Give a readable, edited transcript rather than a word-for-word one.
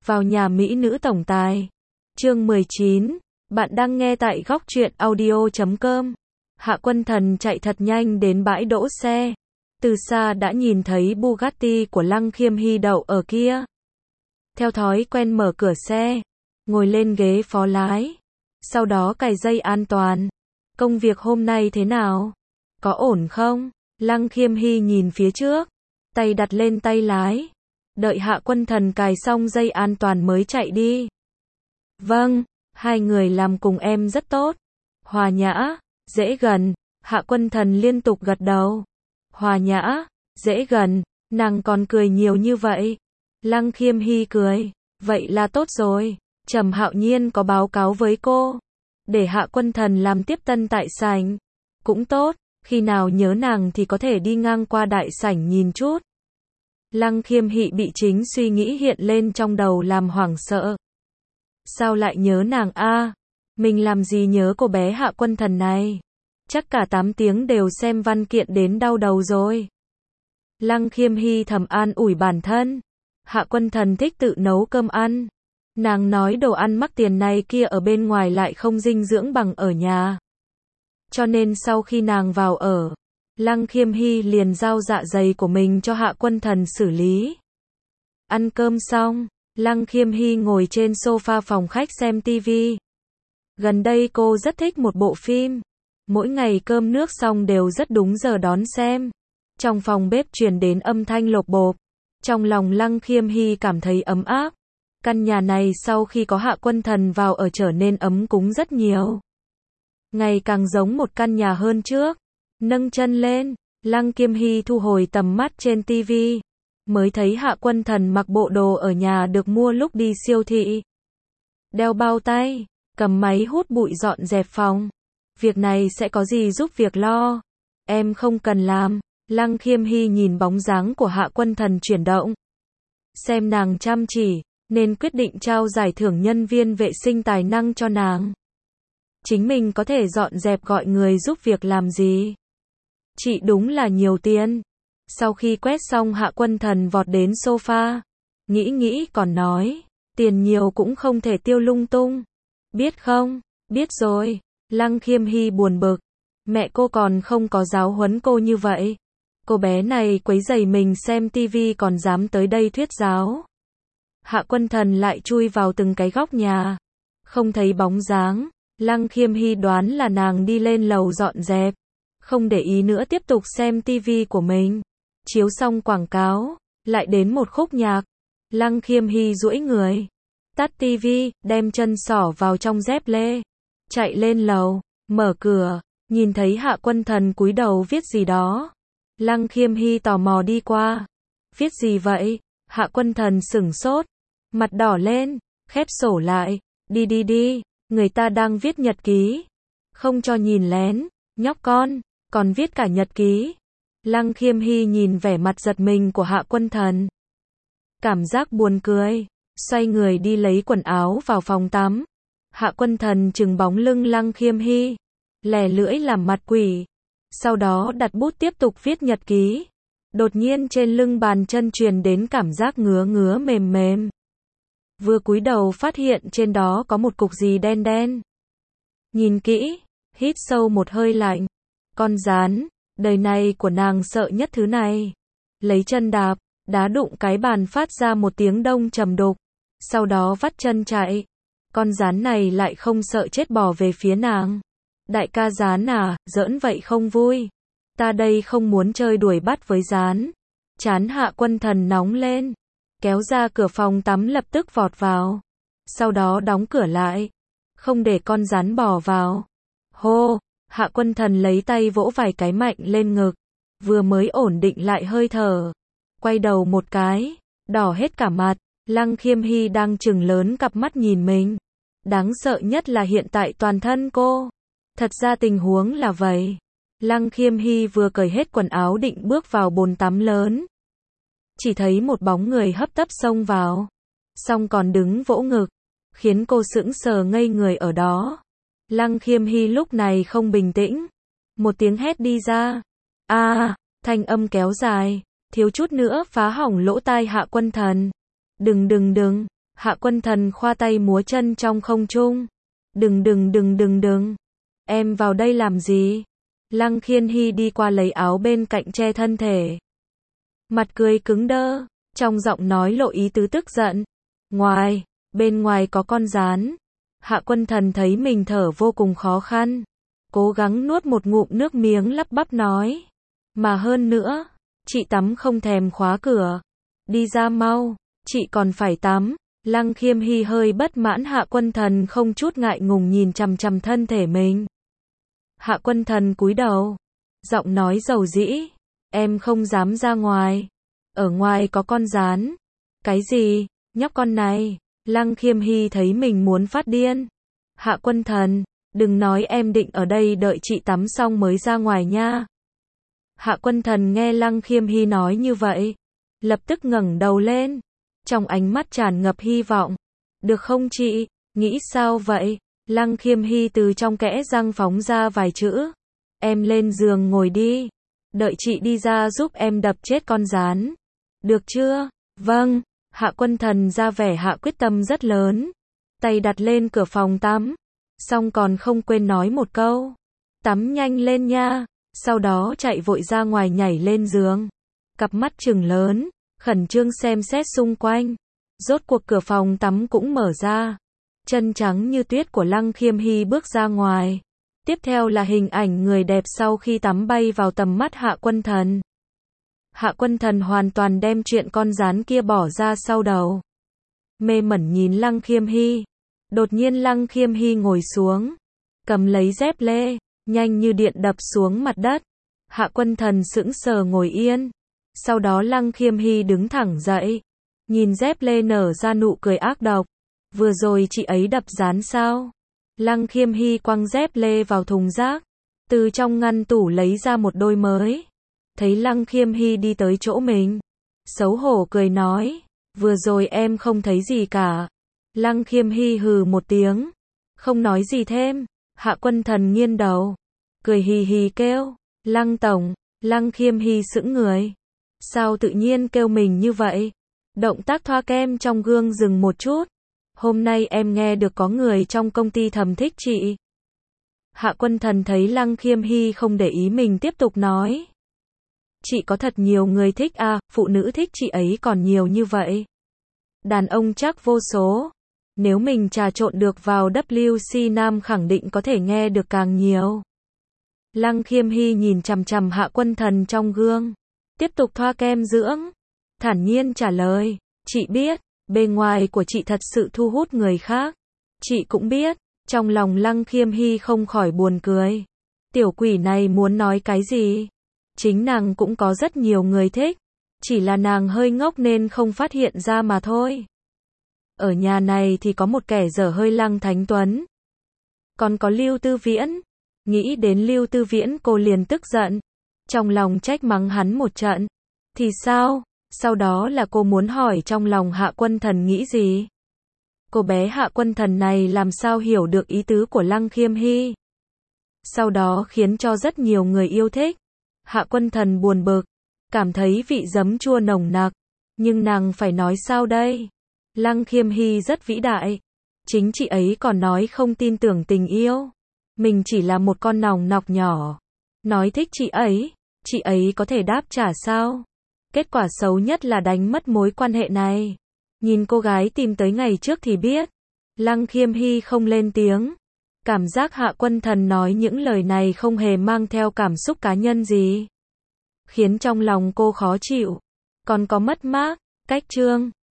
vào nhà mỹ nữ tổng tài. Chương 19. Bạn đang nghe tại góc truyện audio.com. Hạ Quân Thần chạy thật nhanh đến bãi đỗ xe. Từ xa đã nhìn thấy Bugatti của Lăng Khiêm Hy đậu ở kia. Theo thói quen mở cửa xe, ngồi lên ghế phó lái. Sau đó cài dây an toàn. Công việc hôm nay thế nào? Có ổn không? Lăng Khiêm Hy nhìn phía trước, tay đặt lên tay lái. Đợi Hạ Quân Thần cài xong dây an toàn mới chạy đi. Vâng, hai người làm cùng em rất tốt. Hòa nhã, dễ gần. Hạ Quân Thần liên tục gật đầu. Hòa nhã, dễ gần, nàng còn cười nhiều như vậy. Lăng Khiêm Hy cười, vậy là tốt rồi. Trầm Hạo Nhiên có báo cáo với cô, để Hạ Quân Thần làm tiếp tân tại sảnh. Cũng tốt, khi nào nhớ nàng thì có thể đi ngang qua đại sảnh nhìn chút. Lăng Khiêm Hy bị chính suy nghĩ hiện lên trong đầu làm hoảng sợ. Sao lại nhớ nàng a? Mình làm gì nhớ cô bé Hạ Quân Thần này? Chắc cả 8 tiếng đều xem văn kiện đến đau đầu rồi. Lăng Khiêm Hy thầm an ủi bản thân. Hạ Quân Thần thích tự nấu cơm ăn. Nàng nói đồ ăn mắc tiền này kia ở bên ngoài lại không dinh dưỡng bằng ở nhà. Cho nên sau khi nàng vào ở, Lăng Khiêm Hy liền giao dạ dày của mình cho Hạ Quân Thần xử lý. Ăn cơm xong, Lăng Khiêm Hy ngồi trên sofa phòng khách xem tivi. Gần đây cô rất thích một bộ phim. Mỗi ngày cơm nước xong đều rất đúng giờ đón xem. Trong phòng bếp truyền đến âm thanh lộp bộp. Trong lòng Lăng Khiêm Hy cảm thấy ấm áp. Căn nhà này sau khi có Hạ Quân Thần vào ở trở nên ấm cúng rất nhiều. Ngày càng giống một căn nhà hơn trước. Nâng chân lên, Lăng Khiêm Hy thu hồi tầm mắt trên tivi. Mới thấy Hạ Quân Thần mặc bộ đồ ở nhà được mua lúc đi siêu thị. Đeo bao tay, cầm máy hút bụi dọn dẹp phòng. Việc này sẽ có gì giúp việc lo. Em không cần làm. Lăng Khiêm Hy nhìn bóng dáng của Hạ Quân Thần chuyển động. Xem nàng chăm chỉ, nên quyết định trao giải thưởng nhân viên vệ sinh tài năng cho nàng. Chính mình có thể dọn dẹp gọi người giúp việc làm gì. Chị đúng là nhiều tiền. Sau khi quét xong Hạ Quân Thần vọt đến sofa. Nghĩ còn nói, tiền nhiều cũng không thể tiêu lung tung. Biết không? Biết rồi. Lăng Khiêm Hy buồn bực. Mẹ cô còn không có giáo huấn cô như vậy. Cô bé này quấy rầy mình xem tivi còn dám tới đây thuyết giáo. Hạ Quân Thần lại chui vào từng cái góc nhà. Không thấy bóng dáng. Lăng Khiêm Hy đoán là nàng đi lên lầu dọn dẹp. Không để ý nữa tiếp tục xem tivi của mình. Chiếu xong quảng cáo, lại đến một khúc nhạc. Lăng Khiêm Hy duỗi người, tắt tivi, đem chân xỏ vào trong dép lê. Chạy lên lầu, mở cửa, nhìn thấy Hạ Quân Thần cúi đầu viết gì đó. Lăng Khiêm Hy tò mò đi qua. Viết gì vậy? Hạ Quân Thần sửng sốt, mặt đỏ lên, khép sổ lại. Đi, người ta đang viết nhật ký. Không cho nhìn lén, nhóc con, còn viết cả nhật ký. Lăng Khiêm Hy nhìn vẻ mặt giật mình của Hạ Quân Thần. Cảm giác buồn cười, xoay người đi lấy quần áo vào phòng tắm. Hạ Quân Thần chừng bóng lưng Lăng Khiêm Hy, lè lưỡi làm mặt quỷ. Sau đó đặt bút tiếp tục viết nhật ký. Đột nhiên trên lưng bàn chân truyền đến cảm giác ngứa mềm. Vừa cúi đầu phát hiện trên đó có một cục gì đen đen. Nhìn kỹ, hít sâu một hơi lạnh. Con gián, đời này của nàng sợ nhất thứ này. Lấy chân đạp, đá đụng cái bàn phát ra một tiếng đông trầm đục. Sau đó vắt chân chạy. Con gián này lại không sợ chết bò về phía nàng. Đại ca gián à, giỡn vậy không vui. Ta đây không muốn chơi đuổi bắt với gián. Chán Hạ Quân Thần nóng lên. Kéo ra cửa phòng tắm lập tức vọt vào. Sau đó đóng cửa lại. Không để con gián bò vào. Hô, Hạ Quân Thần lấy tay vỗ vài cái mạnh lên ngực. Vừa mới ổn định lại hơi thở. Quay đầu một cái, đỏ hết cả mặt. Lăng Khiêm Hy đang trừng lớn cặp mắt nhìn mình. Đáng sợ nhất là hiện tại toàn thân cô. Thật ra tình huống là vậy. Lăng Khiêm Hy vừa cởi hết quần áo định bước vào bồn tắm lớn. Chỉ thấy một bóng người hấp tấp xông vào. Xong còn đứng vỗ ngực. Khiến cô sững sờ ngây người ở đó. Lăng Khiêm Hy lúc này không bình tĩnh. Một tiếng hét đi ra. Thanh âm kéo dài. Thiếu chút nữa phá hỏng lỗ tai Hạ Quân Thần. Đừng. Hạ Quân Thần khoa tay múa chân trong không trung. Đừng. Em vào đây làm gì? Lăng Khiên Hy đi qua lấy áo bên cạnh che thân thể. Mặt cười cứng đơ, trong giọng nói lộ ý tứ tức giận. Bên ngoài có con gián. Hạ Quân Thần thấy mình thở vô cùng khó khăn. Cố gắng nuốt một ngụm nước miếng lắp bắp nói. Mà hơn nữa, chị tắm không thèm khóa cửa. Đi ra mau, chị còn phải tắm. Lăng Khiêm Hy hơi bất mãn Hạ Quân Thần không chút ngại ngùng nhìn chằm chằm thân thể mình. Hạ Quân Thần cúi đầu, giọng nói dầu dĩ, em không dám ra ngoài. Ở ngoài có con gián. Cái gì, nhóc con này? Lăng Khiêm Hy thấy mình muốn phát điên. Hạ Quân Thần, đừng nói em định ở đây đợi chị tắm xong mới ra ngoài nha. Hạ Quân Thần nghe Lăng Khiêm Hy nói như vậy, lập tức ngẩng đầu lên, trong ánh mắt tràn ngập hy vọng. Được không chị, nghĩ sao vậy? Lăng Khiêm Hy từ trong kẽ răng phóng ra vài chữ. Em lên giường ngồi đi, đợi chị đi ra giúp em đập chết con gián. Được chưa? Vâng. Hạ Quân Thần ra vẻ hạ quyết tâm rất lớn, tay đặt lên cửa phòng tắm, xong còn không quên nói một câu. Tắm nhanh lên nha, sau đó chạy vội ra ngoài nhảy lên giường. Cặp mắt trừng lớn, khẩn trương xem xét xung quanh. Rốt cuộc cửa phòng tắm cũng mở ra. Chân trắng như tuyết của Lăng Khiêm Hy bước ra ngoài. Tiếp theo là hình ảnh người đẹp sau khi tắm bay vào tầm mắt Hạ Quân Thần. Hạ Quân Thần hoàn toàn đem chuyện con gián kia bỏ ra sau đầu. Mê mẩn nhìn Lăng Khiêm Hy. Đột nhiên Lăng Khiêm Hy ngồi xuống, cầm lấy dép lê, nhanh như điện đập xuống mặt đất. Hạ Quân Thần sững sờ ngồi yên. Sau đó Lăng Khiêm Hy đứng thẳng dậy, nhìn dép lê nở ra nụ cười ác độc. Vừa rồi chị ấy đập gián sao? Lăng Khiêm Hy quăng dép lê vào thùng rác, từ trong ngăn tủ lấy ra một đôi mới. Thấy Lăng Khiêm Hy đi tới chỗ mình, xấu hổ cười nói, vừa rồi em không thấy gì cả. Lăng Khiêm Hy hừ một tiếng, không nói gì thêm. Hạ Quân Thần nghiêng đầu, cười hì hì kêu, Lăng Tổng. Lăng Khiêm Hy sững người. Sao tự nhiên kêu mình như vậy? Động tác thoa kem trong gương dừng một chút. Hôm nay em nghe được có người trong công ty thầm thích chị. Hạ Quân Thần thấy Lăng Khiêm Hy không để ý mình tiếp tục nói. Chị có thật nhiều người thích à, phụ nữ thích chị ấy còn nhiều như vậy. Đàn ông chắc vô số. Nếu mình trà trộn được vào WC Nam khẳng định có thể nghe được càng nhiều. Lăng Khiêm Hy nhìn chằm chằm Hạ Quân Thần trong gương, tiếp tục thoa kem dưỡng, thản nhiên trả lời, chị biết, bề ngoài của chị thật sự thu hút người khác. Chị cũng biết. Trong lòng Lăng Khiêm Hy không khỏi buồn cười. Tiểu quỷ này muốn nói cái gì? Chính nàng cũng có rất nhiều người thích, chỉ là nàng hơi ngốc nên không phát hiện ra mà thôi. Ở nhà này thì có một kẻ dở hơi Lăng Thánh Tuấn. Còn có Lưu Tư Viễn. Nghĩ đến Lưu Tư Viễn cô liền tức giận, trong lòng trách mắng hắn một trận. Thì sao? Sau đó là cô muốn hỏi trong lòng Hạ Quân Thần nghĩ gì? Cô bé Hạ Quân Thần này làm sao hiểu được ý tứ của Lăng Khiêm Hy? Sau đó khiến cho rất nhiều người yêu thích. Hạ Quân Thần buồn bực, cảm thấy vị giấm chua nồng nặc. Nhưng nàng phải nói sao đây? Lăng Khiêm Hy rất vĩ đại. Chính chị ấy còn nói không tin tưởng tình yêu. Mình chỉ là một con nòng nọc nhỏ. Nói thích chị ấy có thể đáp trả sao? Kết quả xấu nhất là đánh mất mối quan hệ này. Nhìn cô gái tìm tới ngày trước thì biết. Lăng Khiêm Hy không lên tiếng. Cảm giác Hạ Quân Thần nói những lời này không hề mang theo cảm xúc cá nhân gì. Khiến trong lòng cô khó chịu. Còn có mất mát. Cách chương